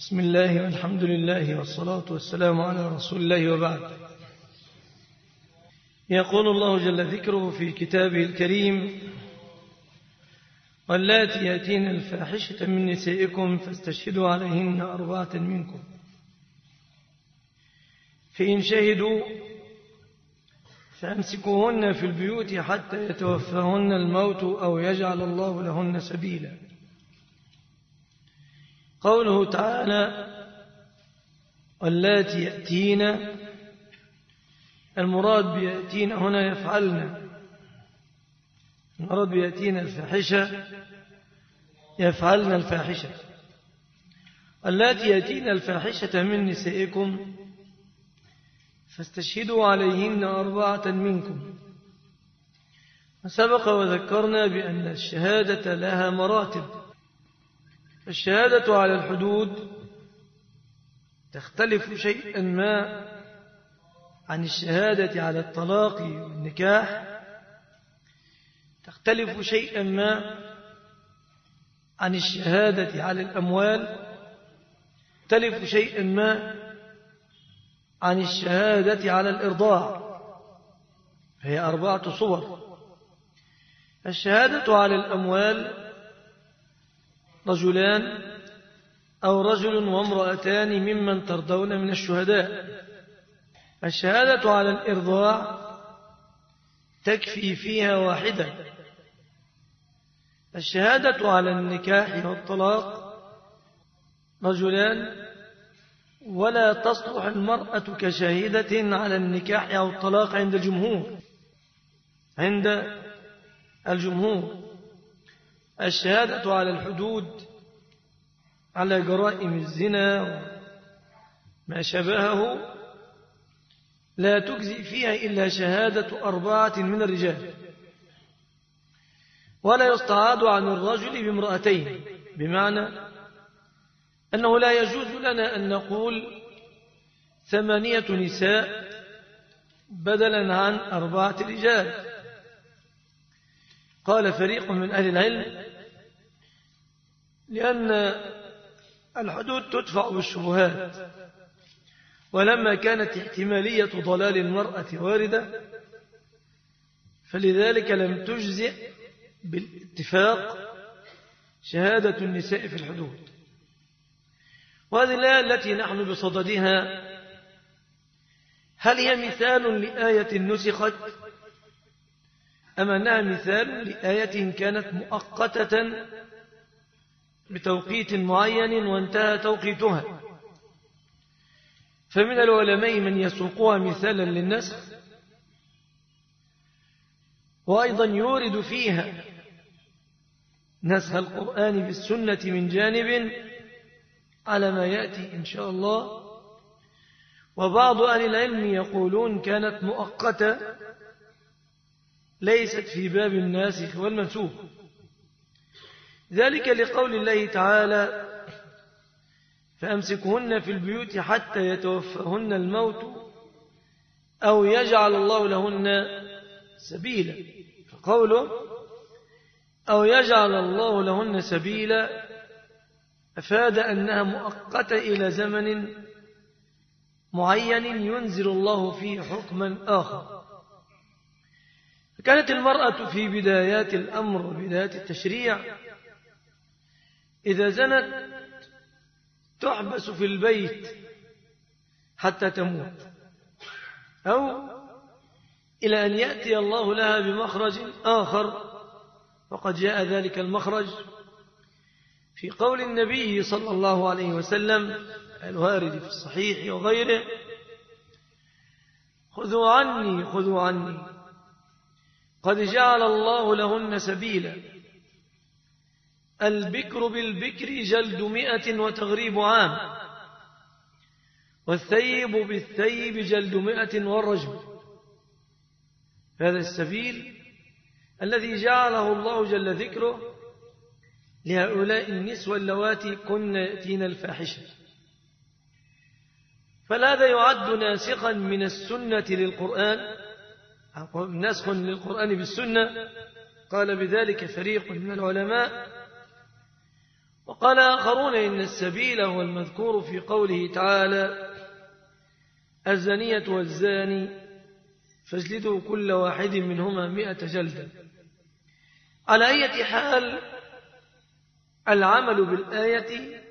بسم الله والحمد لله والصلاة والسلام على رسول الله وبعد. يقول الله جل ذكره في كتابه الكريم: واللاتي يأتين الفاحشة من نسائكم فاستشهدوا عليهن 4 منكم، فإن شهدوا فأمسكوهن في البيوت حتى يتوفاهن الموت أو يجعل الله لهن سبيلا. قوله تعالى واللاتي يأتين، المراد بيأتين هنا يفعلن، المراد بيأتين الفاحشة يفعلن الفاحشة. واللاتي يأتين الفاحشة من نسائكم فاستشهدوا عليهن 4 منكم. وسبق وذكرنا بأن الشهادة لها مراتب. الشهادة على الحدود تختلف شيئا ما عن الشهادة على الطلاق والنكاح، تختلف شيئا ما عن الشهادة على الأموال، تختلف شيئا ما عن الشهادة على الإرضاع. هي 4 صور. الشهادة على الأموال رجلان أو رجل وامرأتان ممن ترضون من الشهداء. الشهادة على الإرضاع تكفي فيها واحدة. الشهادة على النكاح والطلاق رجلان، ولا تصلح المرأة كشاهدة على النكاح أو الطلاق عند الجمهور. الشهادة على الحدود على جرائم الزنا وما شبهه لا تجزي فيها إلا شهادة 4 من الرجال، ولا يستعاض عن الرجل بامرأتين، بمعنى أنه لا يجوز لنا أن نقول 8 نساء بدلا عن 4 رجال. قال فريق من أهل العلم: لأن الحدود تدفع بالشبهات، ولما كانت احتمالية ضلال المرأة واردة فلذلك لم تجزئ بالاتفاق شهادة النساء في الحدود. وهذه الآية التي نحن بصددها هل هي مثال لآية نسخت أم أنها مثال لآية كانت مؤقتة بتوقيت معين وانتهى توقيتها؟ فمن العلماء من يسوقها مثالا للنسخ، وأيضا يورد فيها نسخ القرآن بالسنة من جانب على ما يأتي إن شاء الله. وبعض أهل العلم يقولون كانت مؤقتة ليست في باب الناسخ والمنسوخ، ذلك لقول الله تعالى فأمسكهن في البيوت حتى يتوفاهن الموت أو يجعل الله لهن سبيلا. فقوله أو يجعل الله لهن سبيلا أفاد أنها مؤقتة إلى زمن معين ينزل الله فيه حكما آخر. فكانت المرأة في بدايات الأمر وبدايات التشريع إذا زنت تحبس في البيت حتى تموت، أو إلى أن يأتي الله لها بمخرج آخر، وقد جاء ذلك المخرج في قول النبي صلى الله عليه وسلم الوارد في الصحيح وغيره: خذوا عني قد جعل الله لهن سبيلا. البكر بالبكر جلد 100 وتغريب عام، والثيب بالثيب جلد 100 والرجم. هذا السبيل الذي جعله الله جل ذكره لهؤلاء النسوة اللواتي كن يأتين الفاحشة. فهذا يعد ناسخا من السنة للقرآن، نسخ للقرآن بالسنة. قال بذلك فريق من العلماء. وقال آخرون إن السبيل هو المذكور في قوله تعالى الزانية والزاني فاجلدوا كل واحد منهما 100 جلدة. على أي حال العمل بالآية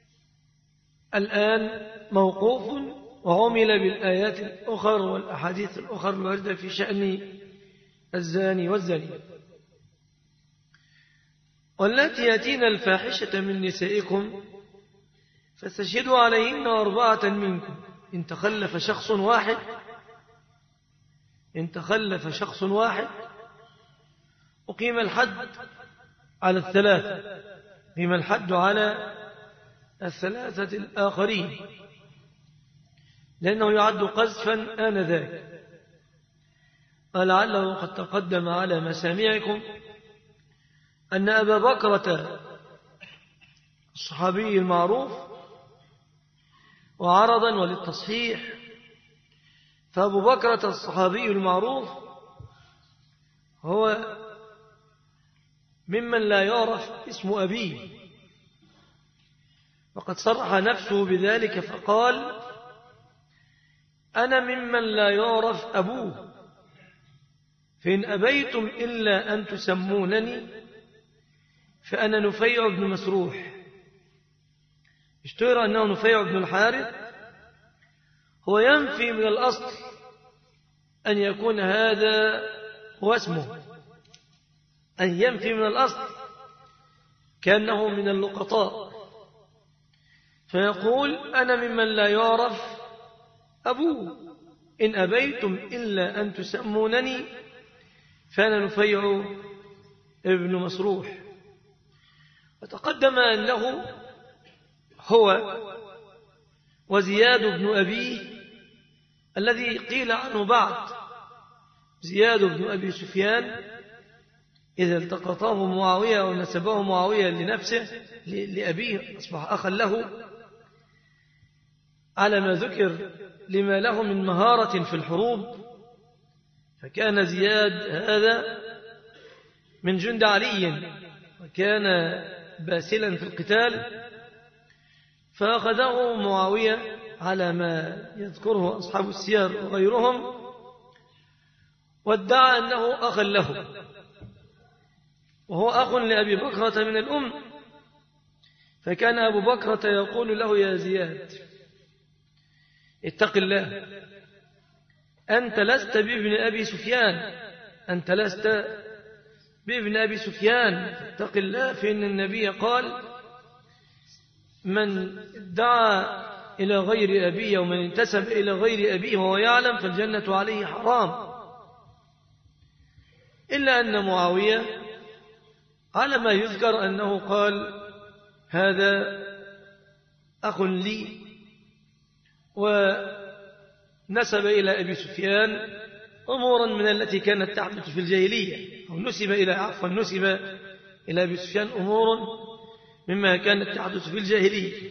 الآن موقوف، وعمل بالآيات الأخر والأحاديث الأخر الواردة في شأن الزاني والزانية. واللاتي يأتين الفاحشة من نسائكم فاستشهدوا عليهن 4 منكم إن تخلف شخص واحد أقيم الحد على 3، أقيم الحد على 3 الآخرين، لأنه يعد قذفا آنذاك. ولعله قد تقدم على مسامعكم أن أبا بكرة الصحابي المعروف، وعرضا وللتصحيح فأبو بكرة الصحابي المعروف هو ممن لا يعرف اسم أبيه، وقد صرح نفسه بذلك فقال أنا ممن لا يعرف أبوه، فإن أبيتم إلا أن تسمونني فأنا نفيع بن مسروح. اشتهر أنه نفيع بن الحارث، هو ينفي من الأصل أن يكون هذا هو اسمه، أن ينفي من الأصل كأنه من اللقطاء، فيقول أنا ممن لا يعرف أبوه، إن أبيتم إلا أن تسمونني فأنا نفيع ابن مسروح. وتقدم أنه هو وزياد بن أبيه الذي قيل عنه بعد زياد بن أبي سفيان إذا التقطه معاوية ونسبه معاوية لنفسه لأبيه أصبح أخا له، على ما ذكر لما له من مهارة في الحروب. فكان زياد هذا من جند علي، وكان باسلا في القتال، فأخذه معاوية على ما يذكره أصحاب السير وغيرهم، وادعى أنه أخ له، وهو أخ لأبي بكرة من الأم. فكان أبو بكرة يقول له يا زياد اتق الله، أنت لست بابن أبي سفيان، أنت لست بابن أبي سفيان، اتق الله، فإن النبي قال من دعا إلى غير أبيه ومن انتسب إلى غير أبيه وهو يعلم فالجنة عليه حرام. إلا أن معاوية على ما يذكر أنه قال هذا أخ لي، ونسب إلى أبي سفيان أمورا من التي كانت تحدث في الجاهلية، أو نسب إلى أبي سفيان أمور مما كانت تحدث في الجاهلية.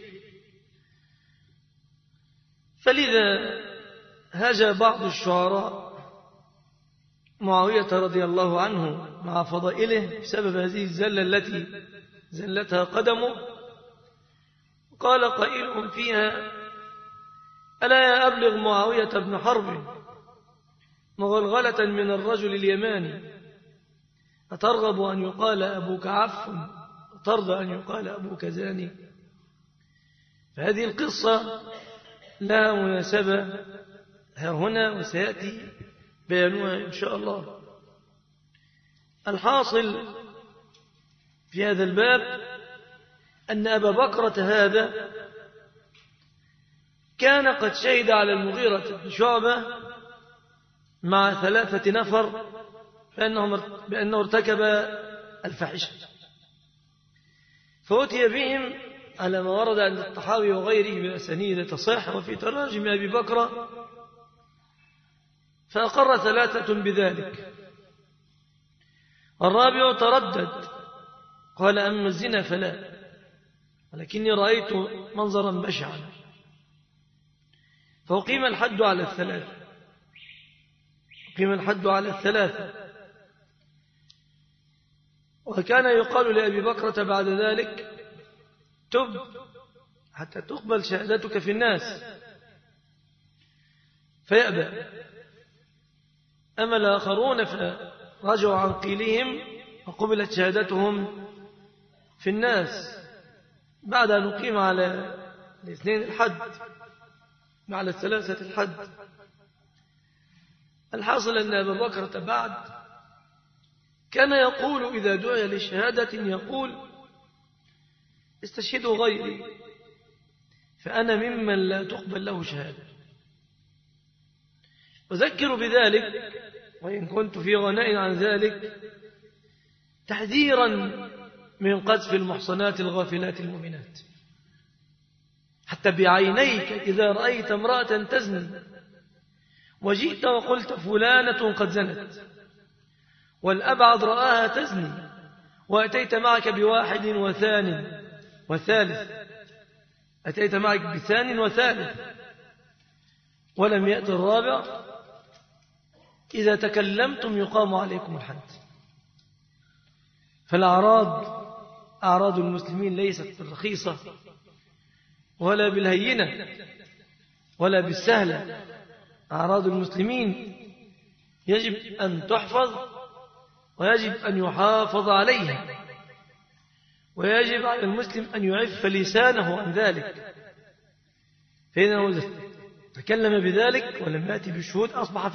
فلذا هاجى بعض الشعراء معاوية رضي الله عنه مع فضائله بسبب هذه الزلة التي زلتها قدمه. قال قائل فيها ألا أبلغ معاوية بن حرب مغلغلة من الرجل اليماني، أترغب أن يقال أبوك عف، أترضى أن يقال أبوك زاني. فهذه القصة لها مناسبة ها هنا وسيأتي بيانها إن شاء الله. الحاصل في هذا الباب أن أبا بكرة هذا كان قد شهد على المغيرة بن شعبة مع 3 نفر بأنه ارتكب الفاحشة، فأتي بهم على ما ورد عند الطحاوي وغيره بأسانيد تصح وفي تراجم أبي بكر، فأقر 3 بذلك. الرابع تردد قال أما الزنا فلا، ولكني رأيت منظرا بشعا، فأقيم الحد على 3، أقيم الحد على 3. وكان يقال لأبي بكرة بعد ذلك تب حتى تقبل شهادتك في الناس، فيأبى. أما الآخرون فرجعوا عن قيلهم وقبلت شهادتهم في الناس بعد أن نقيم على الاثنين الحد، على الثلاثة الحد. الحاصل أن أبا بكر بعد كان يقول إذا دعي لشهادة يقول: استشهدوا غيري فأنا ممن لا تقبل له شهادة. أذكر بذلك وإن كنت في غناء عن ذلك تحذيرا من قذف المحصنات الغافلات المؤمنات. حتى بعينيك إذا رأيت امرأة تزني وجئت وقلت فلانة قد زنت، والأبعد رآها تزني وأتيت معك بواحد وثان وثالث، أتيت معك بثان وثالث ولم يأتي الرابع، إذا تكلمتم يقام عليكم الحد. فالأعراض المسلمين ليست بالرخيصة ولا بالهينة ولا بالسهلة. أعراض المسلمين يجب أن تحفظ ويجب أن يحافظ عليها، ويجب على المسلم أن يعف لسانه عن ذلك، فإنه تكلم بذلك ولم يأتي بالشهود أصبح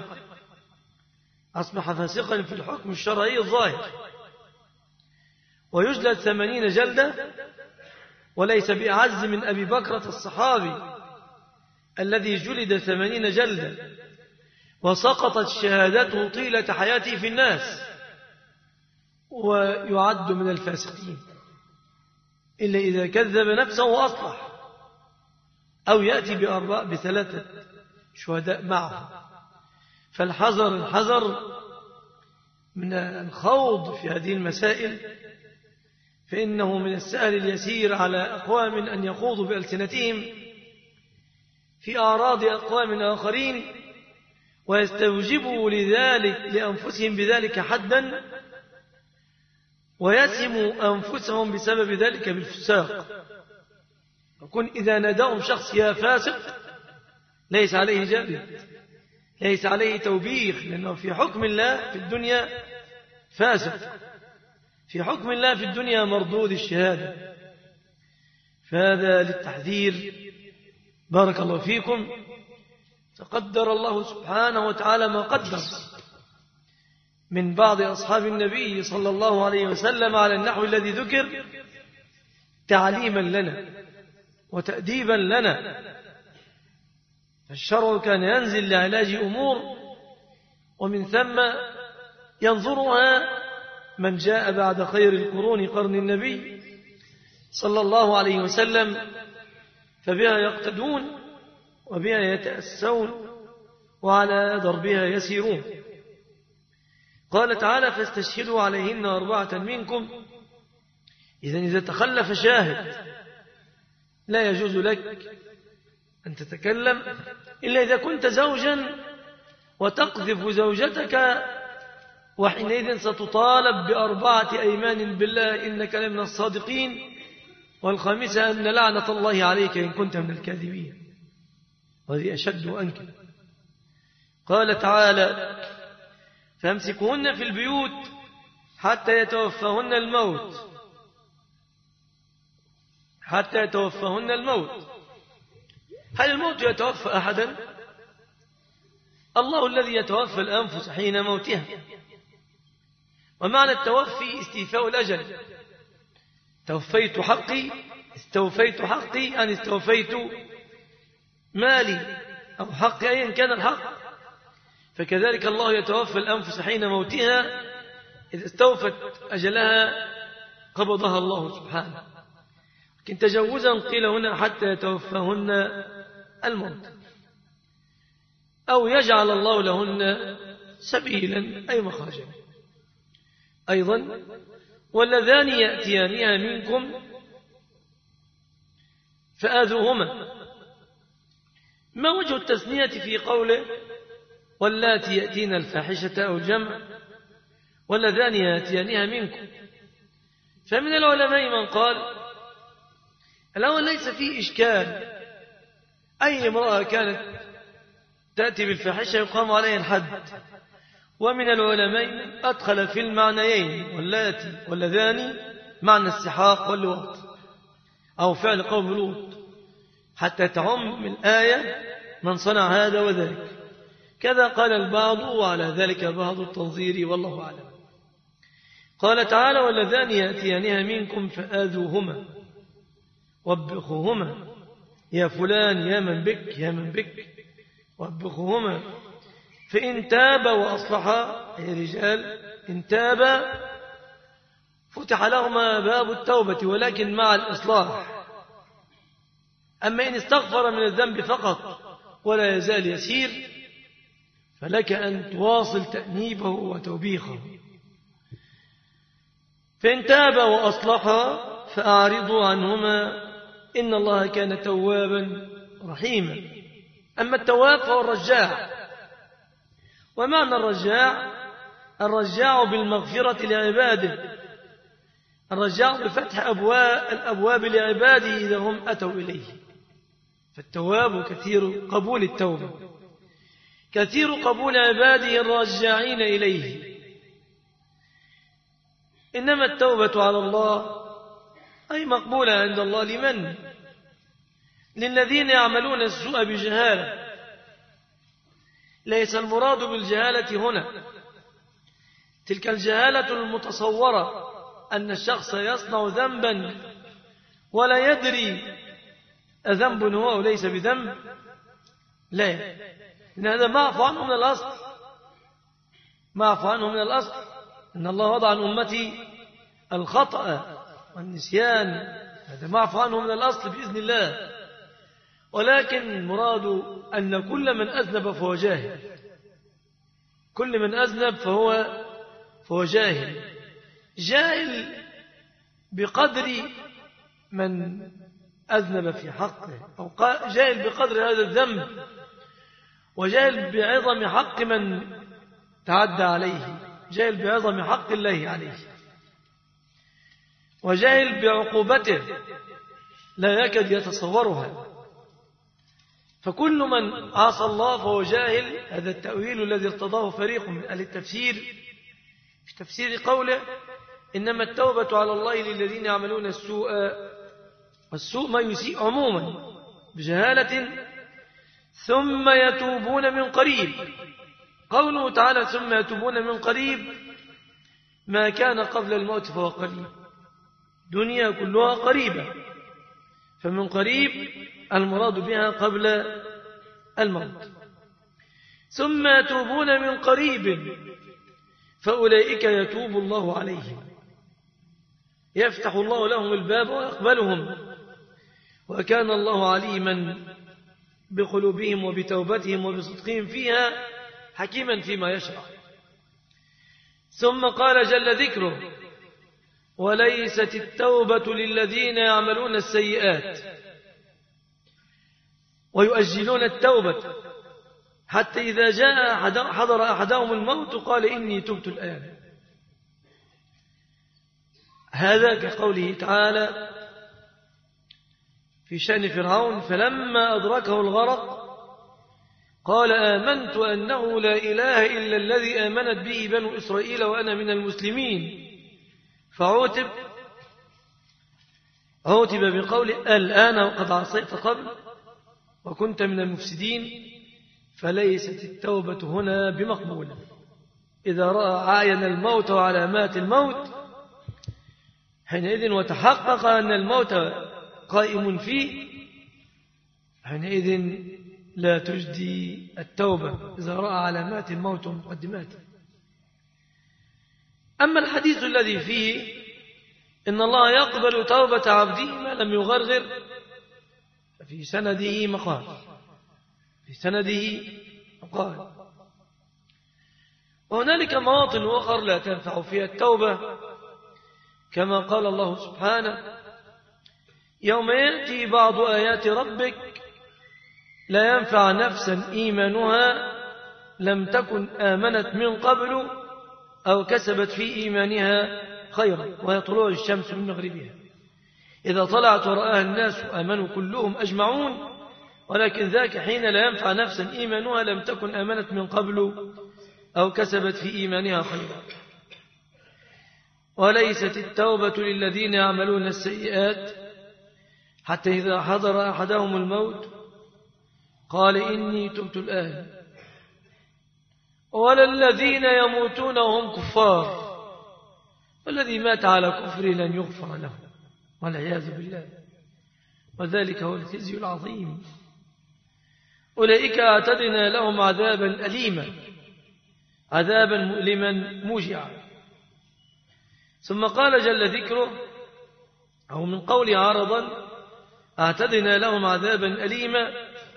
فاسقا في الحكم الشرعي الظاهر، ويجلد 80 جلدة، وليس بأعز من أبي بكرة الصحابي الذي جلد 80 جلدة وسقطت شهادته طيلة حياته في الناس، ويعد من الفاسقين إلا إذا كذب نفسه وأصلح أو يأتي بثلاثة شهداء معه. فالحذر من الخوض في هذه المسائل، فإنه من السهل اليسير على أقوام أن يخوضوا بألسنتهم في أعراض أقوام آخرين ويستوجبوا لذلك لأنفسهم بذلك حدا، ويسموا أنفسهم بسبب ذلك بالفساق. وكن إذا ناداهم شخص يا فاسق ليس عليه جلد، ليس عليه توبيخ، لأنه في حكم الله في الدنيا فاسق، في حكم الله في الدنيا مردود الشهادة. فهذا للتحذير. بارك الله فيكم. تقدر الله سبحانه وتعالى ما قدر من بعض أصحاب النبي صلى الله عليه وسلم على النحو الذي ذكر تعليما لنا وتأديبا لنا. الشرع كان ينزل لعلاج أمور، ومن ثم ينظرها من جاء بعد خير القرون قرن النبي صلى الله عليه وسلم، فبها يقتدون وبها يتأسون وعلى ضربها يسيرون. قال تعالى: فاستشهدوا عليهن 4 منكم. إذا تخلف شاهد لا يجوز لك أن تتكلم إلا إذا كنت زوجا وتقذف زوجتك، وحينئذ ستطالب ب4 أيمان بالله إنك لمن الصادقين، والخامسة أن لعنة الله عليك إن كنت من الكاذبين، وهذه أشد وأنكر. قال تعالى: فامسكوهن في البيوت حتى يتوفاهن الموت. حتى يتوفاهن الموت. هل الموت يتوفى أحدا؟ الله الذي يتوفى الأنفس حين موتها. ومعنى التوفي استيفاء الأجل. توفيت حقي، استوفيت حقي، أن استوفيت مالي أو حقي أيا كان الحق. فكذلك الله يتوفى الأنفس حين موتها، إذا استوفت أجلها قبضها الله سبحانه. لكن تجوزا قيل هنا حتى يتوفاهن الموت، أو يجعل الله لهن سبيلا أي مخرجا. أيضا: واللذان يأتيانها منكم فآذوهما. ما وجه التثنية في قوله واللاتي يأتين الفاحشة أو الجمع واللذان يأتيانها منكم؟ فمن العلماء من قال الأول ليس فيه إشكال، أي امرأة كانت تأتي بالفاحشة يقام عليها الحد. ومن العلماء أدخل في المعنيين واللاتي واللذان معنى السحاق واللواط أو فعل قوم لوط، حتى تعم الآية من صنع هذا وذلك. كذا قال البعض، وعلى ذلك بعض التنظير، والله أعلم. قال تعالى: واللذان يأتيانها منكم فآذوهما وابخوهما، يا فلان يا من بك يا من بك، وابخوهما، فإن تابا وأصلحا، أي رجال إن تابا فتح لهما باب التوبة ولكن مع الإصلاح. أما إن استغفر من الذنب فقط ولا يزال يسير، فلك أن تواصل تأنيبه وتوبيخه. فإن تابا وأصلحا فأعرضوا عنهما، إن الله كان توابا رحيما. أما التواب فهو الرجاع. ومعنى الرجاع بالمغفرة لعباده، الرجاع بفتح الأبواب لعباده إذا هم أتوا إليه. فالتواب كثير قبول التوبة، كثير قبول عباده الراجعين إليه. إنما التوبة على الله أي مقبولة عند الله لمن؟ للذين يعملون السوء بجهالة. ليس المراد بالجهالة هنا تلك الجهالة المتصورة أن الشخص يصنع ذنبا ولا يدري أذنب هو أو ليس بذنب، لا، إن هذا معفو عنه من الأصل، معفو عنه من الأصل. إن الله وضع عن أمتي الخطأ والنسيان، هذا معفو عنه من الأصل بإذن الله. ولكن المراد أن كل من أذنب فهو جاهل، كل من أذنب فهو جاهل، جاهل بقدر من أذنب في حقه، أو جاهل بقدر هذا الذنب، وجاهل بعظم حق من تعدى عليه، جاهل بعظم حق الله عليه، وجاهل بعقوبته لا يكاد يتصورها. فكل من عصى الله فهو جاهل. هذا التأويل الذي ارتضاه فريق من أهل التفسير في تفسير قوله: إنما التوبة على الله للذين يعملون السوء، والسوء ما يسيء عموما بجهالة ثم يتوبون من قريب. قوله تعالى ثم يتوبون من قريب، ما كان قبل الموت فهو قريب، دنيا كلها قريبة، فمن قريب المراد بها قبل الموت. ثم يتوبون من قريب فأولئك يتوب الله عليهم، يفتح الله لهم الباب ويقبلهم، وكان الله عليما بقلوبهم وبتوبتهم وبصدقهم فيها حكيما فيما يشرع. ثم قال جل ذكره: وليست التوبة للذين يعملون السيئات ويؤجلون التوبة حتى إذا جاء حضر أحدهم الموت قال إني تبت الآن. هذا كقوله تعالى في شأن فرعون: فلما أدركه الغرق قال آمنت أنه لا إله إلا الذي آمنت به بنو إسرائيل وأنا من المسلمين. فعوتب بقوله الآن وقد عصيت قبل وكنت من المفسدين. فليست التوبة هنا بمقبولة. إذا رأى عاين الموت وعلامات الموت حينئذ وتحقق أن الموت قائم فيه، حينئذ لا تجدي التوبة إذا رأى علامات الموت ومقدماته. أما الحديث الذي فيه إن الله يقبل توبة عبده ما لم يغرغر ففي سنده مقال، وهنالك مواطن أخرى لا تنفع فيها التوبة، كما قال الله سبحانه: يوم يأتي بعض آيات ربك لا ينفع نفسا إيمانها لم تكن آمنت من قبل أو كسبت في إيمانها خيرا وهي طلوع الشمس من مغربها. إذا طلعت ورآها الناس آمنوا كلهم أجمعون، ولكن ذاك حين لا ينفع نفسا إيمانها لم تكن آمنت من قبل أو كسبت في إيمانها خيرا. وليست التوبة للذين يعملون السيئات حتى إذا حضر أحدهم الموت قال إني تبت الآن، ولا الذين يموتون وهم كفار، والذي مات على كفر لن يغفر له والعياذ بالله، وذلك هو الخزي العظيم. أولئك أعتدنا لهم عذابا أليما، عذابا مؤلما موجعا. ثم قال جل ذكره، أو من قول عرضا، أعتدنا لهم عذابا أليما،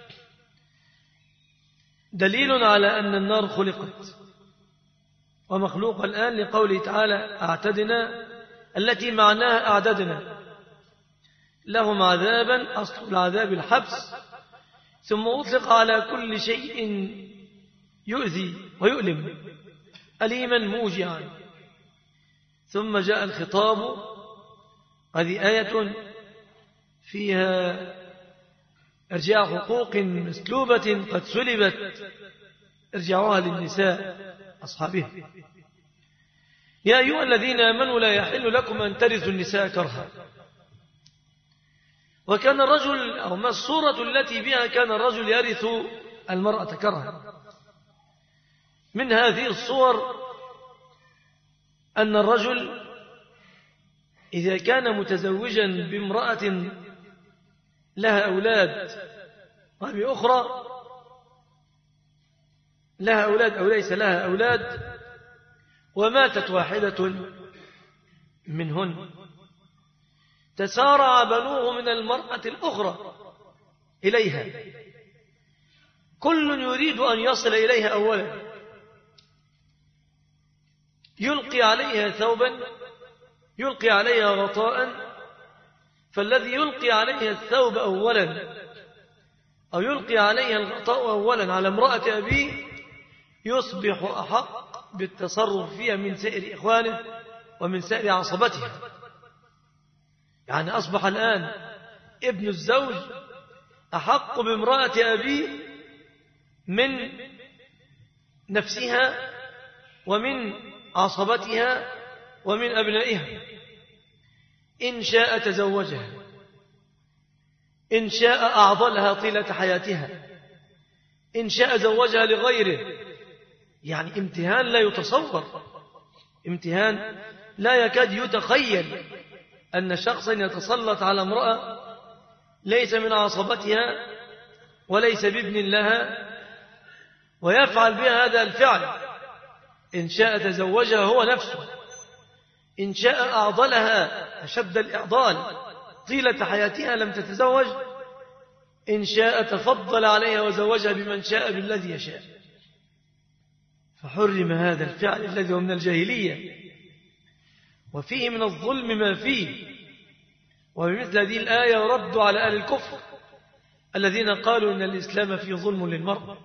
دليل على أن النار خلقت ومخلوقة الآن، لقوله تعالى أعتدنا، التي معناها أعددنا لهم عذابا، أصل العذاب الحبس، ثم أطلق على كل شيء يؤذي ويؤلم، أليما موجعا. ثم جاء الخطاب، هذه آية فيها ارجاع حقوق مسلوبة قد سلبت، ارجعوها للنساء أصحابها. يا أيها الذين آمنوا لا يحل لكم أن ترثوا النساء كرها. وكان الرجل، أو ما الصورة التي بها كان الرجل يرث المرأة كرها؟ من هذه الصور أن الرجل إذا كان متزوجا بامرأة لها أولاد وبأخرى لها أولاد أو ليس لها أولاد، وماتت واحدة منهن، تسارع بنوه من المرأة الأخرى إليها، كل يريد أن يصل إليها أولا، يلقي عليها ثوبا، يلقي عليها غطاء، فالذي يلقي عليها الثوب أولا أو يلقي عليها الغطاء أولا على امرأة أبيه يصبح أحق بالتصرف فيها من سائر إخوانه ومن سائر عصبته. يعني أصبح الآن ابن الزوج أحق بامرأة أبيه من نفسها ومن عصبتها ومن أبنائها، إن شاء تزوجها، إن شاء أعضلها طيلة حياتها، إن شاء زوجها لغيره. يعني امتهان لا يتصور، امتهان لا يكاد يتخيل أن شخصا يتسلط على امرأة ليس من عصبتها وليس بابن لها ويفعل بها هذا الفعل. إن شاء تزوجها هو نفسه، إن شاء أعضلها أشد الإعضال طيلة حياتها لم تتزوج، إن شاء تفضل عليها وزوجها بمن شاء بالذي يشاء. فحرم هذا الفعل الذي هو من الجاهلية، وفيه من الظلم ما فيه. وبمثل هذه الآية ردوا على أهل الكفر الذين قالوا إن الإسلام فيه ظلم للمرأة.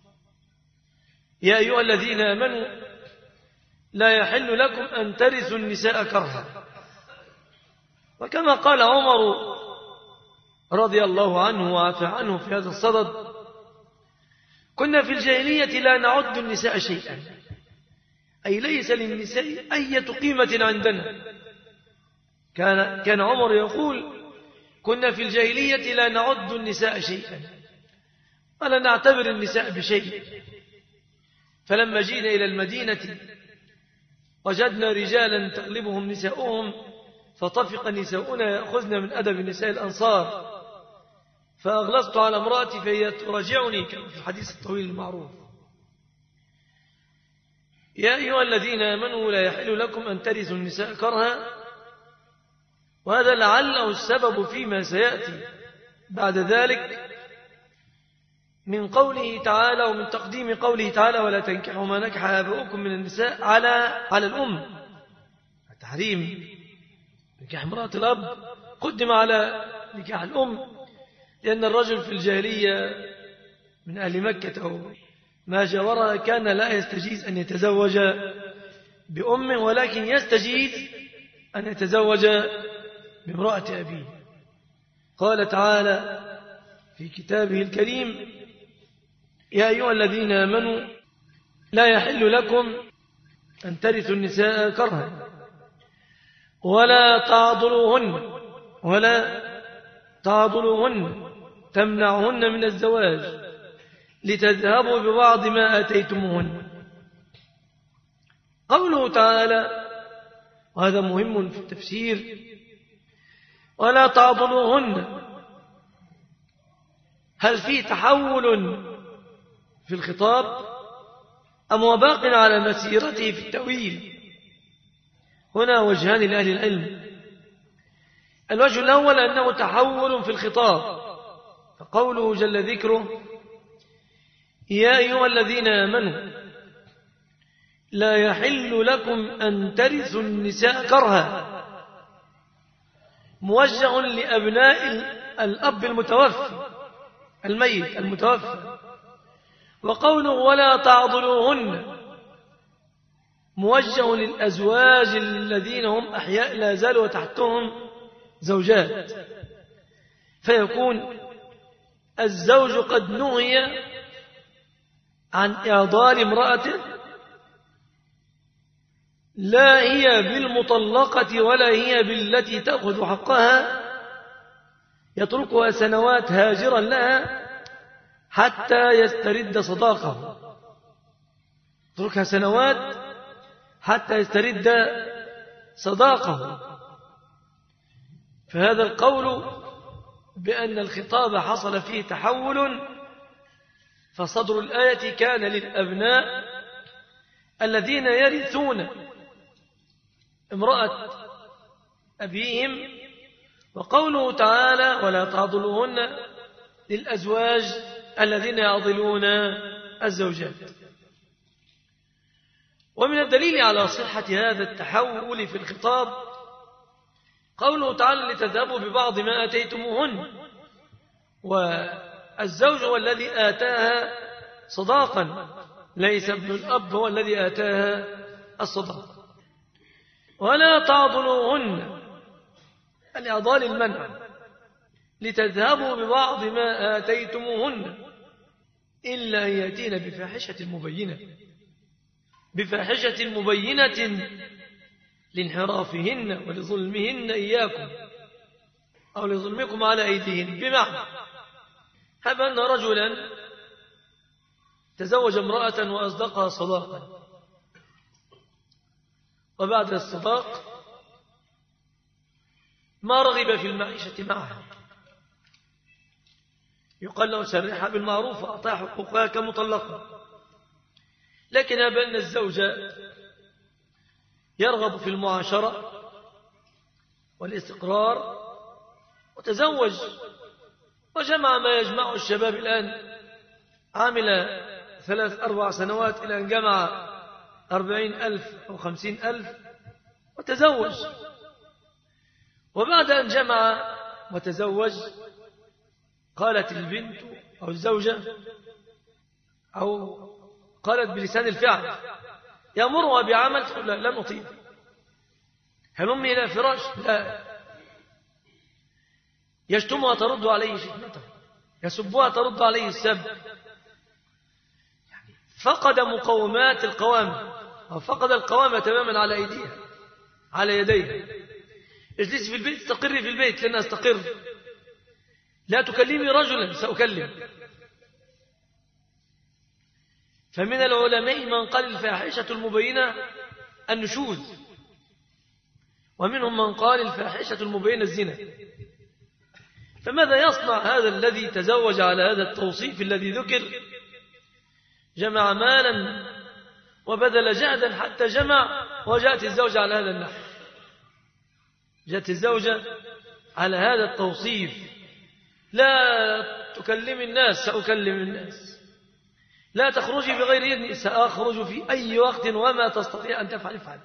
يا أيها الذين آمنوا لا يحل لكم أن ترثوا النساء كرها. وكما قال عمر رضي الله عنه وعفى عنه في هذا الصدد، كنا في الجاهلية لا نعد النساء شيئا، أي ليس للنساء أي قيمة عندنا. كان عمر يقول كنا في الجاهلية لا نعد النساء شيئا ولا نعتبر النساء بشيء. فلما جينا إلى المدينة وجدنا رجالا تغلبهم نساؤهم، فطفق نساؤنا يأخذن من أدب نساء الأنصار، فأغلظت على امرأتي فهي تراجعني كما في الحديث الطويل المعروف. يا أيها الذين آمنوا لا يحل لكم أن ترثوا النساء كرها. وهذا لعله السبب فيما سيأتي بعد ذلك من قوله تعالى، ومن تقديم قوله تعالى ولا تنكحوا ما نكح آباؤكم من النساء على الأم. التحريم نكاح امرأة الأب قدم على نكاح الأم، لأن الرجل في الجاهلية من أهل مكة أو ما جاورها كان لا يستجيز أن يتزوج بأمه، ولكن يستجيز أن يتزوج بامرأة أبيه. قال تعالى في كتابه الكريم: يا أيها الذين آمنوا لا يحل لكم أن ترثوا النساء كرها ولا تعضلوهن تمنعهن من الزواج لتذهبوا ببعض ما آتيتموهن. قوله تعالى، وهذا مهم في التفسير: ولا تعضلوهن، هل في تحول في الخطاب أم هو باق على مسيرته في التأويل؟ هنا وجهان لأهل العلم. الوجه الأول أنه تحول في الخطاب، فقوله جل ذكره: يا أيها الذين آمنوا لا يحل لكم أن ترثوا النساء كرها، موجه لأبناء الأب المتوفي الميت المتوفى. وقوله ولا تعضلوهن موجه للأزواج الذين هم أحياء لا زالوا وتحتهم زوجات، فيكون الزوج قد نهي عن إعضال امرأته، لا هي بالمطلقة ولا هي بالتي تأخذ حقها، يتركها سنوات هاجرا لها حتى يسترد صداقه، يتركها سنوات حتى يسترد صداقه. فهذا القول بأن الخطاب حصل فيه تحول، فصدر الآية كان للأبناء الذين يرثون امرأة أبيهم، وقوله تعالى ولا تعضلوهن للأزواج الذين يعضلون الزوجات. ومن الدليل على صحة هذا التحول في الخطاب قوله تعالى لتذهبوا ببعض ما آتيتموهن، والزوج هو الذي آتاها صداقا، ليس ابن الأب هو الذي آتاها الصداق. ولا تعضلوهن الإعضال المنع، لتذهبوا ببعض ما آتيتموهن إلا أن يأتين بفاحشة مبينة لانحرافهن ولظلمهن إياكم أو لظلمكم على أيديهن. بمعنى هب أن رجلا تزوج امرأة وأصدقها صداقا، وبعد الصداق ما رغب في المعيشة معها، يقال له سرحها بالمعروف وأعطاها حقوقها كمطلقة، لكن هب أن الزوج يرغب في المعاشرة والاستقرار وتزوج وجمع ما يجمع الشباب الآن، عامل 3-4 سنوات إلى أن جمع 40,000 أو 50,000 وتزوج. وبعد أن جمع وتزوج قالت البنت أو الزوجة أو قالت بلسان الفعل يأمرها بعمل، تقول لا لن أطيع. هل أمي إلى فراش؟ لا. يشتمها ترد عليه شتمته، يسبها ترد عليه السب. فقد مقومات القوامة، أو فقد القوامة تماما على أيديها على يديها. اجلسي في البيت، استقري في البيت لن أستقر، لا تكلمي رجلا سأكلم. فمن العلماء من قال الفاحشة المبينة النشوذ، ومنهم من قال الفاحشة المبينة الزنا. فماذا يصنع هذا الذي تزوج على هذا التوصيف الذي ذكر؟ جمع مالا وبذل جهدا حتى جمع، وجاءت الزوجة على هذا النحو، جاءت الزوجة على هذا التوصيف: لا تكلم الناس سأكلم الناس، لا تخرجي بغير إذني سأخرج في أي وقت، وما تستطيع أن تفعل افعل.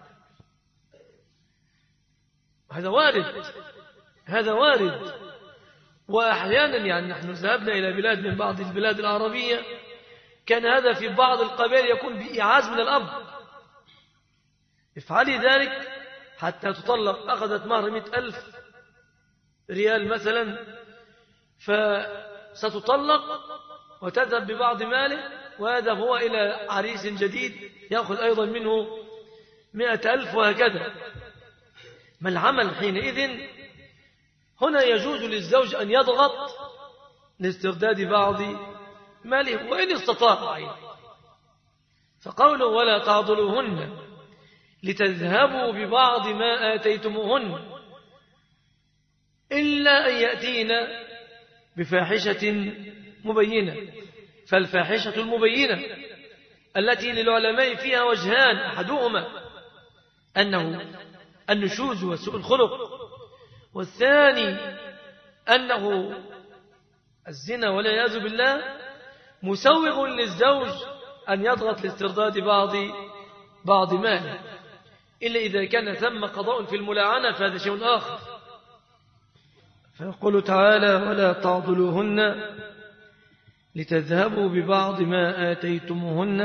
هذا وارد. وأحيانا يعني نحن ذهبنا إلى بلاد من بعض البلاد العربية، كان هذا في بعض القبائل يكون بإعاز من الأب: افعلي ذلك حتى تطلق. أخذت مهر 100,000 ريال مثلا، فستطلق وتذهب ببعض ماله، ويذهب هو إلى عريس جديد يأخذ أيضا منه 100,000 وهكذا. ما العمل حينئذ؟ هنا يجوز للزوج أن يضغط لاسترداد بعض ماله وإن استطاع. فقوله ولا تعضلوهن لتذهبوا ببعض ما آتيتموهن إلا أن يأتين بفاحشة مبينة. فالفاحشة المبينة التي للعلماء فيها وجهان، أحدهما أنه النشوز وسوء الخلق، والثاني أنه الزنا والعياذ بالله، مسوغ للزوج أن يضغط لاسترداد بعض ماله، إلا إذا كان ثم قضاء في الملاعنة فهذا شيء آخر. فيقول تعالى ولا تعضلوهن لتذهبوا ببعض ما آتيتموهن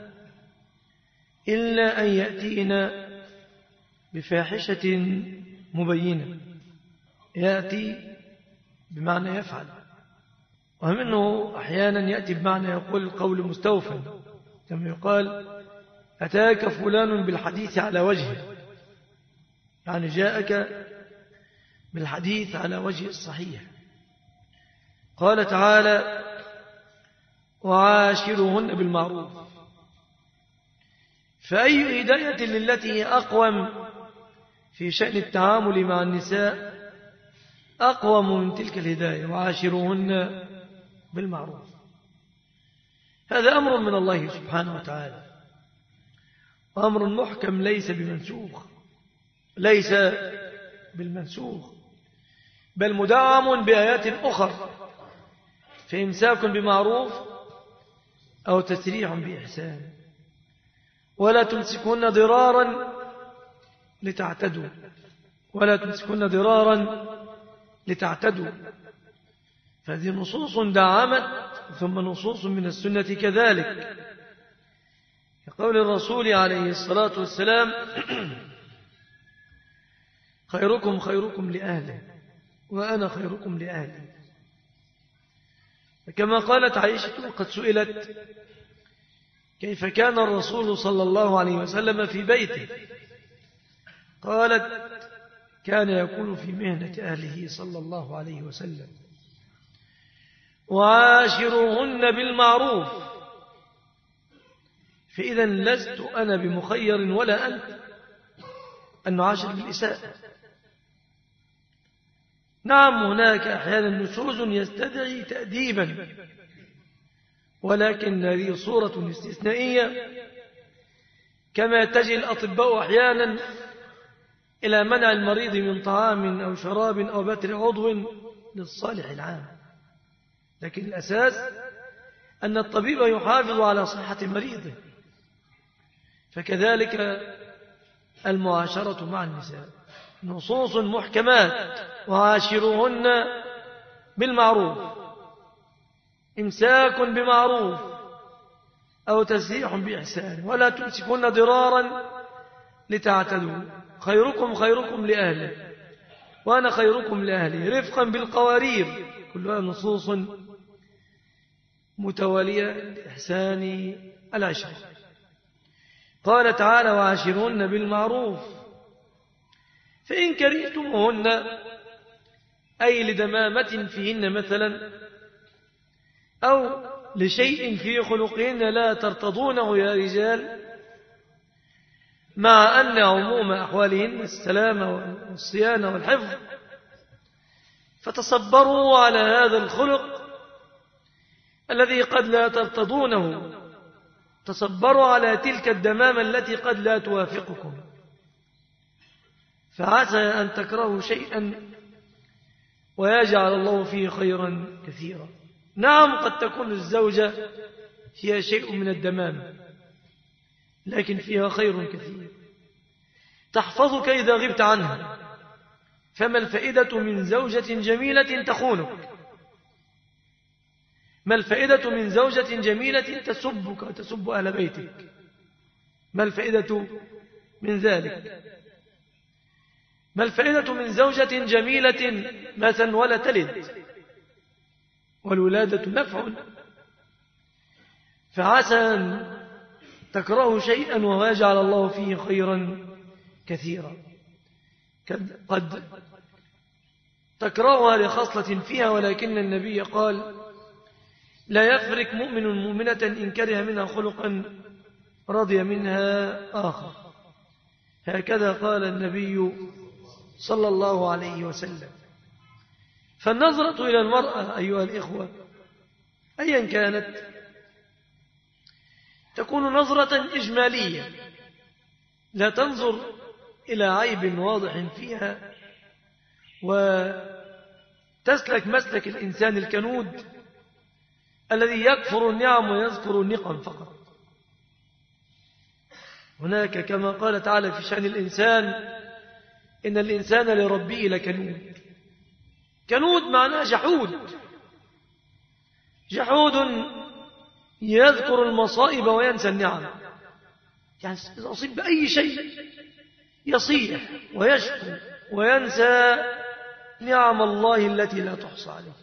إلا أن يأتين بفاحشة مبينة. يأتي بمعنى يفعل، ومنه أحيانا يأتي بمعنى يقول القول مستوفى، كما يقال أتاك فلان بالحديث على وجهه، يعني جاءك بالحديث على وجه الصحيح. قال تعالى وعاشروهن بالمعروف. فأي هداية للتي هي أقوم في شأن التعامل مع النساء أقوم من تلك الهداية، وعاشروهن بالمعروف. هذا أمر من الله سبحانه وتعالى، وأمر محكم ليس بمنسوخ، ليس بالمنسوخ، بل مدعم بآيات أخرى، فإمساك بمعروف أو تسريح بإحسان. ولا تمسكون ضرارا لتعتدوا، ولا تمسكون ضرارا لتعتدوا. فهذه نصوص دعمت، ثم نصوص من السنة كذلك، كقول الرسول عليه الصلاة والسلام خيركم خيركم لأهله وأنا خيركم لأهلي. كما قالت عائشة قد سئلت كيف كان الرسول صلى الله عليه وسلم في بيته، قالت كان يكون في مهنة أهله صلى الله عليه وسلم. وعاشروهن بالمعروف. فإذا لست أنا بمخير ولا أنت أن نعاشر بالإساءة. نعم هناك أحيانا نشوز يستدعي تأديبا، ولكن هذه صورة استثنائية، كما يتجه الأطباء أحيانا إلى منع المريض من طعام أو شراب أو بتر عضو للصالح العام. لكن الأساس أن الطبيب يحافظ على صحة مريضه، فكذلك المعاشرة مع النساء. نصوص محكمات وعاشروهن بالمعروف، إمساك بمعروف أو تسريح بإحسان. ولا تمسكون ضرارا لتعتدوا. خيركم خيركم لأهله وأنا خيركم لأهلي، رفقا بالقوارير. كلها نصوص متوالية لإحسان العشرة. قال تعالى وعاشروهن بالمعروف. فإن كرهتموهن أي لدمامة فيهن مثلا، أو لشيء في خلقهن لا ترتضونه يا رجال، مع أن عموم أحوالهن السلامة والصيانة والحفظ، فتصبروا على هذا الخلق الذي قد لا ترتضونه، تصبروا على تلك الدمامة التي قد لا توافقكم، فعسى أن تكرهوا شيئا ويجعل الله فيه خيرا كثيرا. نعم قد تكون الزوجة فيها شيء من الدمامة، لكن فيها خير كثير تحفظك إذا غبت عنها. فما الفائدة من زوجة جميلة تخونك؟ ما الفائدة من زوجة جميلة تسبك وتسب أهل بيتك؟ ما الفائدة من ذلك؟ ما الفائدة من زوجة جميلة مثلا ولا تلد؟ والولادة نفع، فعسى أن تكرهوا شيئا ويجعل الله فيه خيرا كثيرا. قد تكرهها لخصلة فيها، ولكن النبي قال لا يفرق مؤمن مؤمنة إن كره منها خلقا رضي منها آخر. هكذا قال النبي صلى الله عليه وسلم. فالنظرة إلى المرأة أيها الإخوة أيا كانت تكون نظرة إجمالية، لا تنظر إلى عيب واضح فيها وتسلك مسلك الإنسان الكنود الذي يكفر النعم ويذكر النقم فقط. هناك كما قال تعالى في شأن الإنسان إن الإنسان لربه لكنود. كنود معناه جحود، جحود يذكر المصائب وينسى النعم. يعني إذا أصيب بأي شيء يصيح ويشكو وينسى نعم الله التي لا تحصى عليه.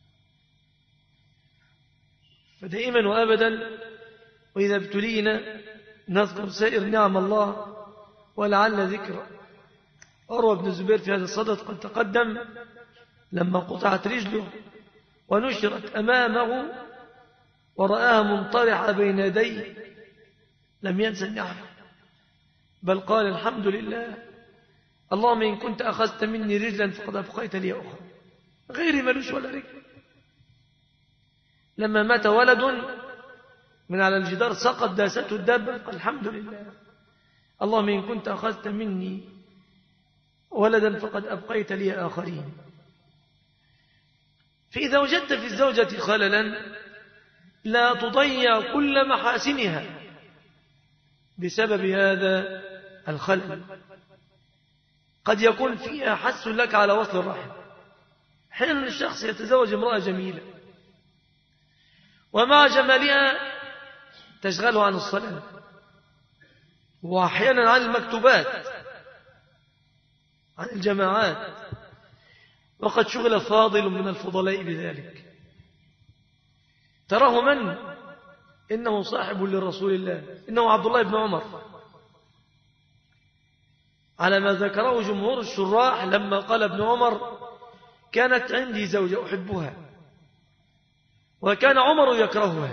فدائما وأبدا وإذا ابتلينا نذكر سائر نعم الله، ولعل ذكر أروى بن الزبير في هذا الصدد قد تقدم لما قطعت رجله ونشرت أمامه ورآها منطرحة بين يديه لم ينسى النعمة، بل قال الحمد لله اللهم إن كنت أخذت مني رجلا فقد أبقيت لي أخرى، غير ملوش ولا رجل. لما مات ولد من على الجدار سقط داسته الدابة قال الحمد لله اللهم إن كنت أخذت مني ولدا فقد أبقيت لي آخرين. فإذا وجدت في الزوجة خللا لا تضيع كل محاسنها بسبب هذا الخلل. قد يكون فيها حث لك على وصل الرحم. حين الشخص يتزوج امرأة جميلة ومع جمالها تشغله عن الصلاة وأحيانا عن المكتوبات عن الجماعات، وقد شغل فاضل من الفضلاء بذلك. تراه من؟ إنه صاحب لرسول الله، إنه عبد الله بن عمر، على ما ذكره جمهور الشراح لما قال ابن عمر كانت عندي زوجة أحبها وكان عمر يكرهها.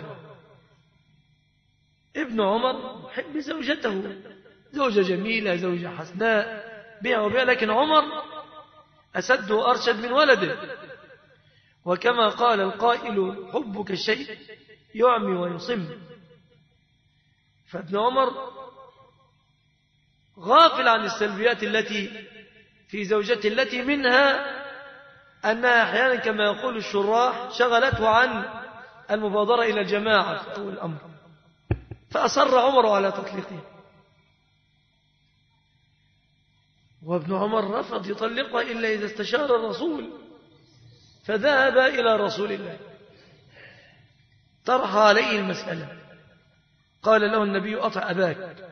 ابن عمر يحب زوجته، زوجة جميلة زوجة حسناء بها وبها، لكن عمر أسد وأرشد من ولده. وكما قال القائل حبك الشيء يعمي ويصم، فابن عمر غافل عن السلبيات التي في زوجته، التي منها أنها أحيانا كما يقول الشراح شغلته عن المبادرة إلى الجماعة في أول الأمر، فأصر عمر على تطليقه، وابن عمر رفض يطلقها إلا إذا استشار الرسول، فذهب إلى رسول الله طرح عليه المسألة، قال له النبي أطع أباك.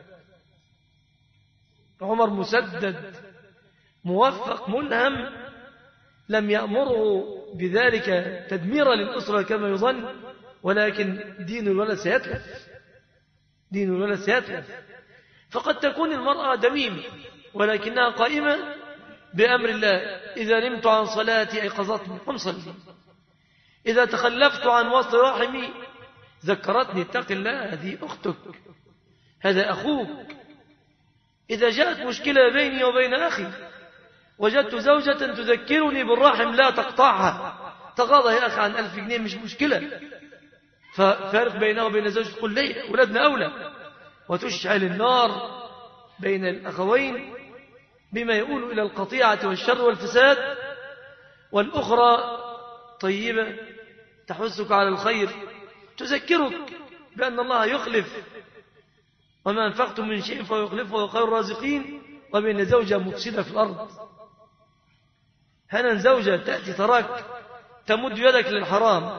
عمر مسدد موفق ملهم، لم يأمره بذلك تدميرا للأسرة كما يظن، ولكن دين الولد سيتلف، دين الولد سيتلف. فقد تكون المرأة دميمة ولكنها قائمة بأمر الله. إذا نمت عن صلاتي أيقظتني قم صلي، إذا تخلفت عن وصل رحمي ذكرتني اتق الله، هذه أختك هذا أخوك. إذا جاءت مشكلة بيني وبين أخي وجدت زوجة تذكرني بالرحم لا تقطعها، تغاضى يا أخي عن 1000 جنيه مش مشكلة، ففارق بينه وبين زوجته تقول ليه ولدنا أولى، وتشعل النار بين الأخوين بما يؤول إلى القطيعة والشر والفساد. والأخرى طيبة تحثك على الخير، تذكرك بأن الله يخلف، وما أنفقتم من شيء فيخلفه وخير الرازقين. وبين زوجة مفسدة في الأرض، هنا زوجة تأتي تراك تمد يدك للحرام،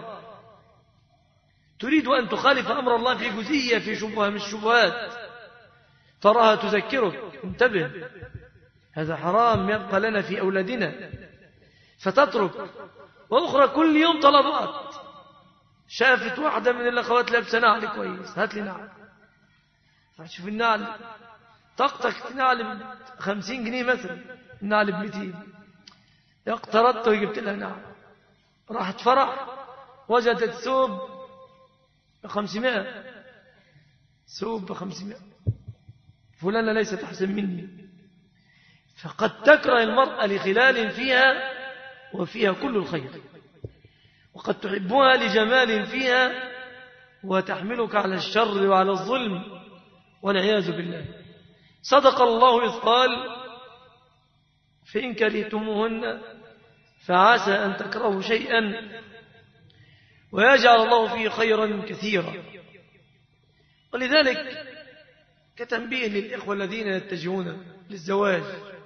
تريد أن تخالف أمر الله في جزئية في شبهة من الشبهات، تراها تذكرك انتبه، هذا حرام يبقى لنا في أولادنا، فتترك. وأخرى كل يوم طلبات، شافت واحدة من الأخوات لابسة نعل كويس، هات لي نعل. شوف النعل طقطق نعل ب50 جنيه مثلا، النعل ب200. اقترضت وجبت لها نعل، راحت فرح وجدت ثوب ب500، ثوب ب500. فلانة ليست أحسن مني. فقد تكره المرأة لخلال فيها وفيها كل الخير، وقد تحبها لجمال فيها وتحملك على الشر وعلى الظلم والعياذ بالله. صدق الله إذ قال: فإن كرهتموهن فعسى أن تكرهوا شيئا ويجعل الله فيه خيرا كثيرا. ولذلك كتنبيه للإخوة الذين يتجهون للزواج،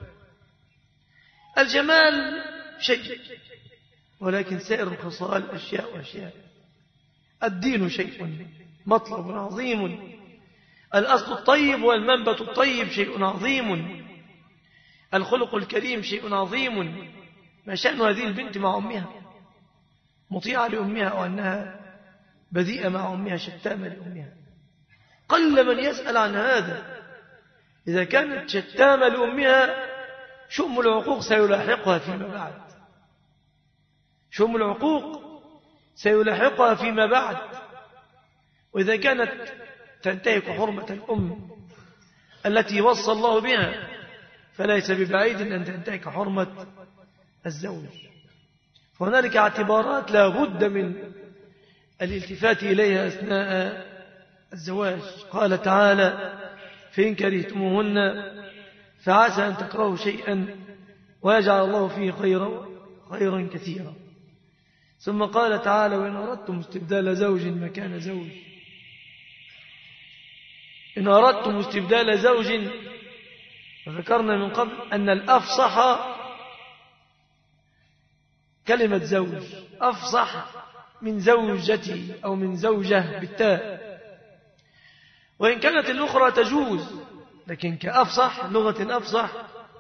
الجمال شيء، ولكن سائر الخصال أشياء وأشياء. الدين شيء مطلب عظيم، الأصل الطيب والمنبت الطيب شيء عظيم، الخلق الكريم شيء عظيم. ما شأن هذه البنت مع أمها؟ مطيعة لأمها، أو أنها بذيئة مع أمها، شتامة لأمها؟ قل من يسأل عن هذا. إذا كانت شتامة لأمها شؤم العقوق سيلاحقها فيما بعد، شؤم العقوق سيلاحقها فيما بعد. وإذا كانت تنتهك حرمة الأم التي وصى الله بها، فليس ببعيد أن تنتهك حرمة الزوج. وهنالك اعتبارات لا بد من الالتفات إليها أثناء الزواج. قال تعالى: فإن كرهتموهن فعسى أن تكرهوا شيئا ويجعل الله فيه خيرا كثيرا. ثم قال تعالى: وإن أردتم استبدال زوج مكان زوج. إن أردتم استبدال زوج، وذكرنا من قبل أن الأفصح كلمة زوج، أفصح من زوجتي أو من زوجة بالتاء. وإن كانت الأخرى تجوز، لكن كأفصح، لغة أفصح،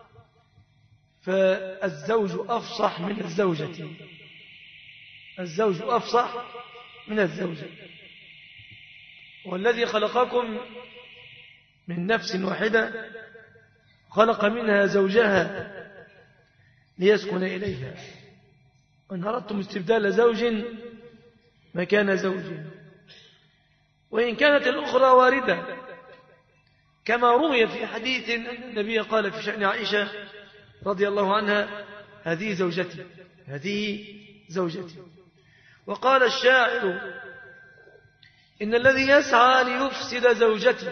فالزوج أفصح من الزوجة، الزوج أفصح من الزوجة. والذي خلقكم من نفس واحدة خلق منها زوجها ليسكن إليها. وإن أردتم استبدال زوج مكان زوج. وإن كانت الأخرى واردة، كما روي في حديث أن النبي قال في شأن عائشة رضي الله عنها: هذه زوجتي، هذه زوجتي. وقال الشاعر: إن الذي يسعى ليفسد زوجتي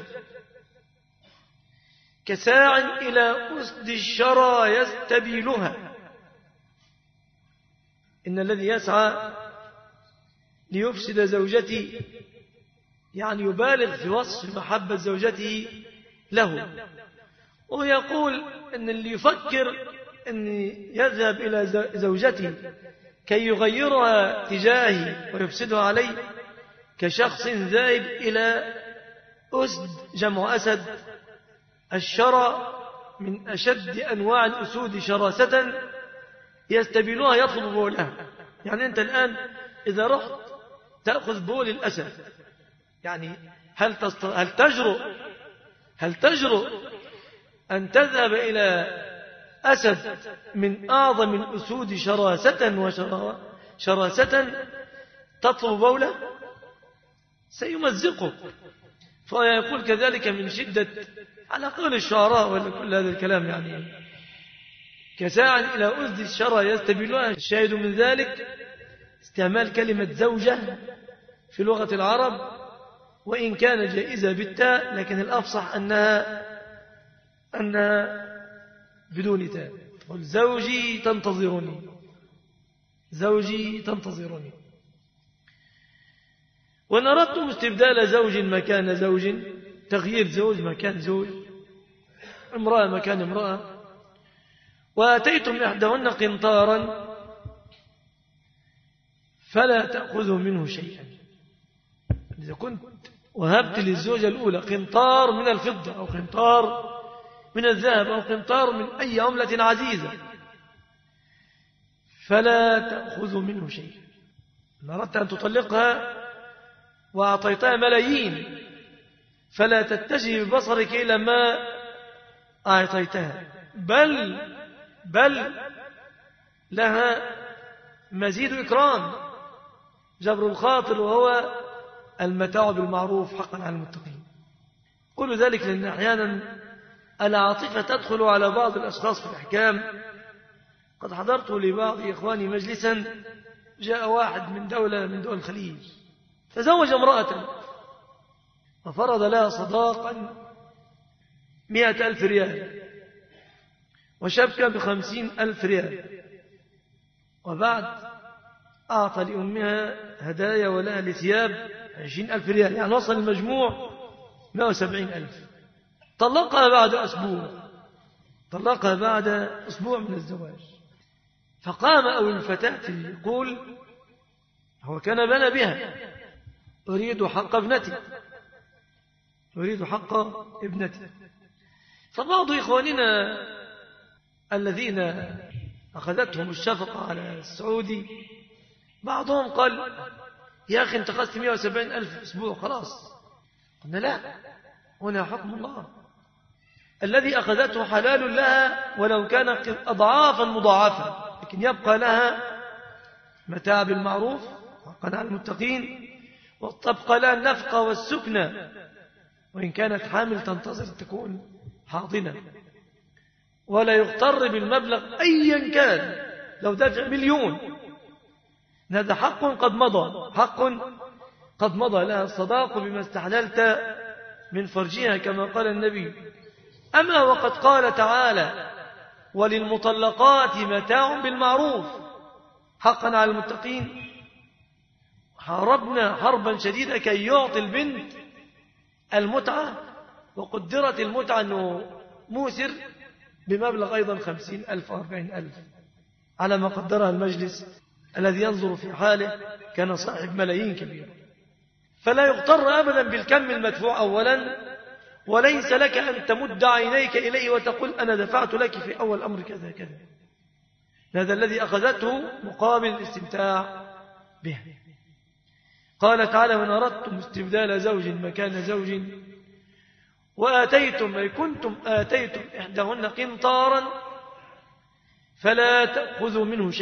كساع إلى أسد الشرى يستبيلها. إن الذي يسعى ليفسد زوجتي يعني يبالغ في وصف محبة زوجته له، ويقول أن اللي يفكر أن يذهب إلى زوجته كي يغيرها تجاهي ويفسدها علي كشخص ذاهب إلى أسد، جمع أسد، الشرى من أشد أنواع الأسود شراسة، يستبيلها يطلب بولها. يعني أنت الآن إذا رحت تأخذ بول الأسد، يعني هل تجرؤ أن تذهب إلى أسد من أعظم الأسود شراسة تطلب بوله؟ سيمزقك. فيقول كذلك من شدة، على قول الشعراء ولا كل هذا الكلام، يعني كساع إلى أسد الشرى يستبيلها. الشاهد من ذلك استعمال كلمة زوجة في لغة العرب، وإن كان جائزة بالتاء، لكن الأفصح أنها بدون تاء. تقول: زوجي تنتظرني، زوجي تنتظرني. وإن أردتم استبدال زوج مكان زوج، تغيير زوج مكان زوج، امرأة مكان امرأة، وآتيتم إحداهن قنطارا فلا تأخذوا منه شيئا. إذا كنت وهبت للزوجة الأولى قنطار من الفضة أو قنطار من الذهب أو قنطار من أي عملة عزيزة فلا تأخذ منه شيء. إن أردت أن تطلقها وأعطيتها ملايين فلا تتجه ببصرك إلى ما أعطيتها، بل لها مزيد إكرام، جبر الخاطر، وهو المتاع بالمعروف حقا على المتقين. قل ذلك لأن أحيانا العاطفة تدخل على بعض الأشخاص في الأحكام. قد حضرت لبعض إخواني مجلسا جاء واحد من دولة من دول الخليج تزوج امرأة وفرض لها صداقا 100,000 ريال وشبكة ب50,000 ريال، وبعد أعطى لأمها هدايا ولها لثياب 20,000 ريال، يعني وصل المجموع 170,000. طلقها بعد أسبوع من الزواج. فقام أول الفتاة يقول هو كان بنى بها، أريد حق ابنتي. فبعض إخواننا الذين أخذتهم الشفقة على السعودي بعضهم قال يا أخي انت أخذت 170,000 في أسبوع خلاص. قلنا لا، هنا حكم الله، الذي أخذته حلال لها ولو كان أضعافا مضاعفة، لكن يبقى لها متاع بالمعروف حقا على المتقين، وتبقى لها النفقة والسكنة، وإن كانت حامل تنتظر تكون حاضنة، ولا يغتر بالمبلغ أيا كان، لو دفع 1,000,000 هذا حق قد مضى لها الصداق بما استحللت من فرجها كما قال النبي. أما وقد قال تعالى وللمطلقات متاع بالمعروف حقا على المتقين، حاربنا حربا شديدة كي يعطي البنت المتعة، وقدرت المتعة أنه موسر بمبلغ أيضا 50,000 أو 40,000 على ما قدرها المجلس الذي ينظر في حاله، كان صاحب ملايين كبيرة. فلا يغتر أبدا بالكم المدفوع أولا، وليس لك أن تمد عينيك إليه وتقول أنا دفعت لك في أول أمر كذا كذا. هذا الذي أخذته مقابل الاستمتاع به. قال تعالى وإن أردتم استبدال زوج مكان زوج وآتيتم أي كنتم آتيتم إحداهن قنطارا فلا تأخذوا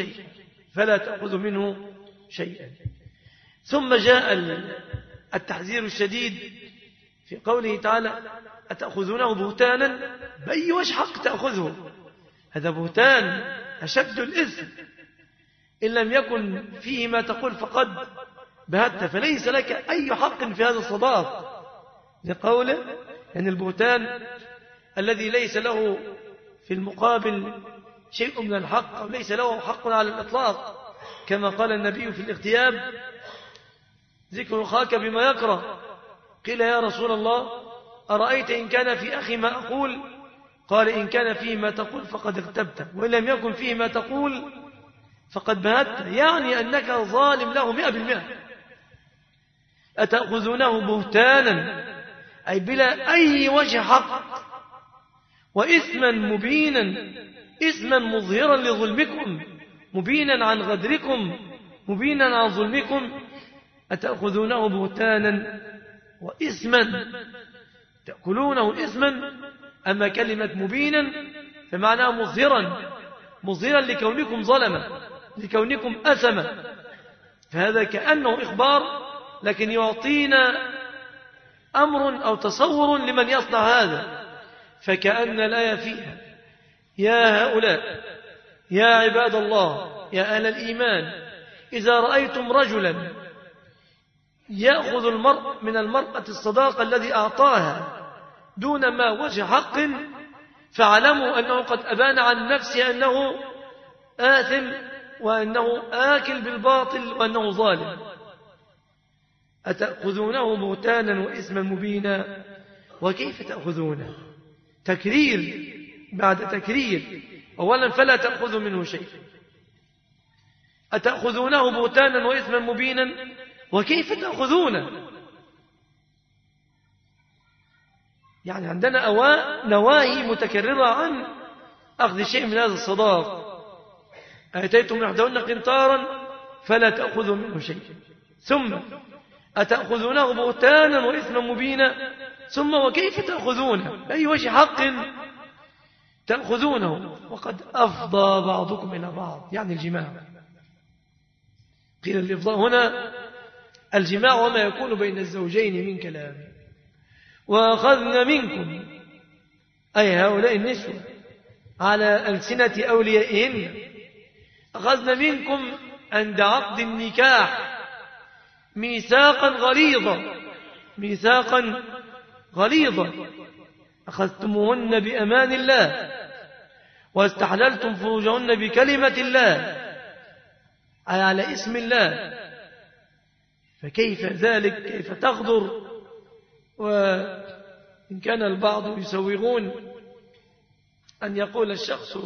منه شيئا. ثم جاء التحذير الشديد في قوله تعالى أتأخذونه بهتانا، بأي وجه حق تأخذه؟ هذا بهتان أشد الإثم، إن لم يكن فيه ما تقول فقد بهت، فليس لك أي حق في هذا الصداق، لقوله أن البهتان الذي ليس له في المقابل شيء من الحق أو ليس له حق على الإطلاق، كما قال النبي في الاغتياب ذكر أخاك بما يكره. قيل يا رسول الله أرأيت إن كان في أخي ما أقول؟ قال إن كان فيه ما تقول فقد اغتبت، وإن لم يكن فيه ما تقول فقد بهت، يعني أنك ظالم له 100%. أتأخذونه بهتانا أي بلا أي وجه حق، وإثما مبينا، إثما مظهرا لظلمكم، مبينا عن غدركم، مبينا عن ظلمكم. أتأخذونه بهتانا وإثما، تأكلونه إثما. أما كلمة مبينا فمعناه مظهرا لكونكم ظلما، لكونكم أثما. فهذا كأنه إخبار، لكن يعطينا أمر أو تصور لمن يصنع هذا. فكأن الآية فيها يا هؤلاء يا عباد الله يا أهل الإيمان، إذا رأيتم رجلا يأخذ المرء من المرأة الصداقة الذي أعطاها دون ما وجه حق، فاعلموا أنه قد أبان عن نفسه أنه آثم، وأنه آكل بالباطل، وأنه ظالم. أتأخذونه بهتانا وإثما مبينا، وكيف تأخذونه؟ تكرير بعد تكرير. أولا فلا تأخذوا منه شيء. أتأخذونه بهتانا وإثما مبينا، وكيف تأخذونه؟ يعني عندنا نواهي متكررة عن أخذ شيء من هذا الصداق. آتيتم إحداهن قنطارا فلا تأخذوا منه شيء، ثم أتأخذونه بهتانا وإثما مبينا، ثم وكيف تأخذونه، بأي وجه حق تأخذونه وقد أفضى بعضكم إلى بعض، يعني الجماع. قيل الإفضاء هنا الجماع وما يكون بين الزوجين من كلام. وأخذن منكم أي هؤلاء النسوة على ألسنة أوليائهن، أخذن منكم عند عقد النكاح ميثاقا غليظا أخذتموهن بأمان الله واستحللتم فروجهن بكلمة الله أي على اسم الله، فكيف ذلك؟ كيف تغدر؟ وإن كان البعض يسوغون أن يقول الشخص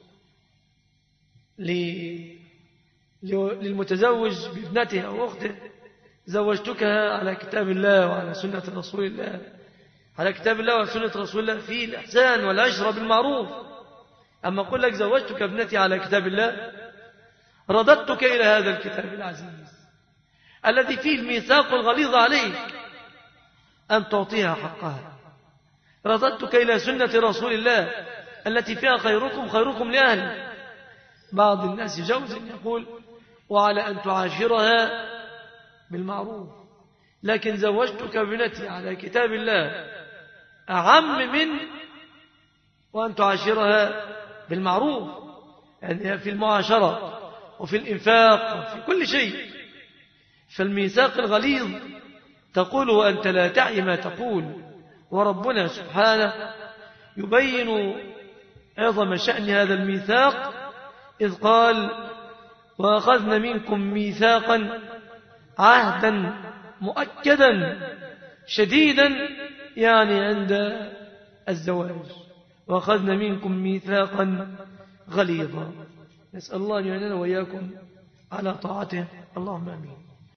للمتزوج بابنته أو أخته زوجتكها على كتاب الله وعلى سنة رسول الله، على كتاب الله وسنة رسول الله في الإحسان والعشرة بالمعروف. أما أقول لك زوجتك ابنتي على كتاب الله، رددتك إلى هذا الكتاب العزيز الذي فيه الميثاق الغليظ عليك أن تعطيها حقها، رددتك إلى سنة رسول الله التي فيها خيركم لأهله. بعض الناس جوز يقول وعلى أن تعاشرها بالمعروف، لكن زوجتك ابنتي على كتاب الله أعم من وأن تعاشرها بالمعروف، يعني في المعاشرة وفي الإنفاق وفي كل شيء. فالميثاق الغليظ تقول وأنت لا تعي ما تقول، وربنا سبحانه يبين عظم شأن هذا الميثاق إذ قال وأخذن منكم ميثاقا عهدا مؤكدا شديدا، يعني عند الزواج، وأخذن منكم ميثاقا غليظا. نسأل الله أن يعيننا وإياكم على طاعته، اللهم آمين.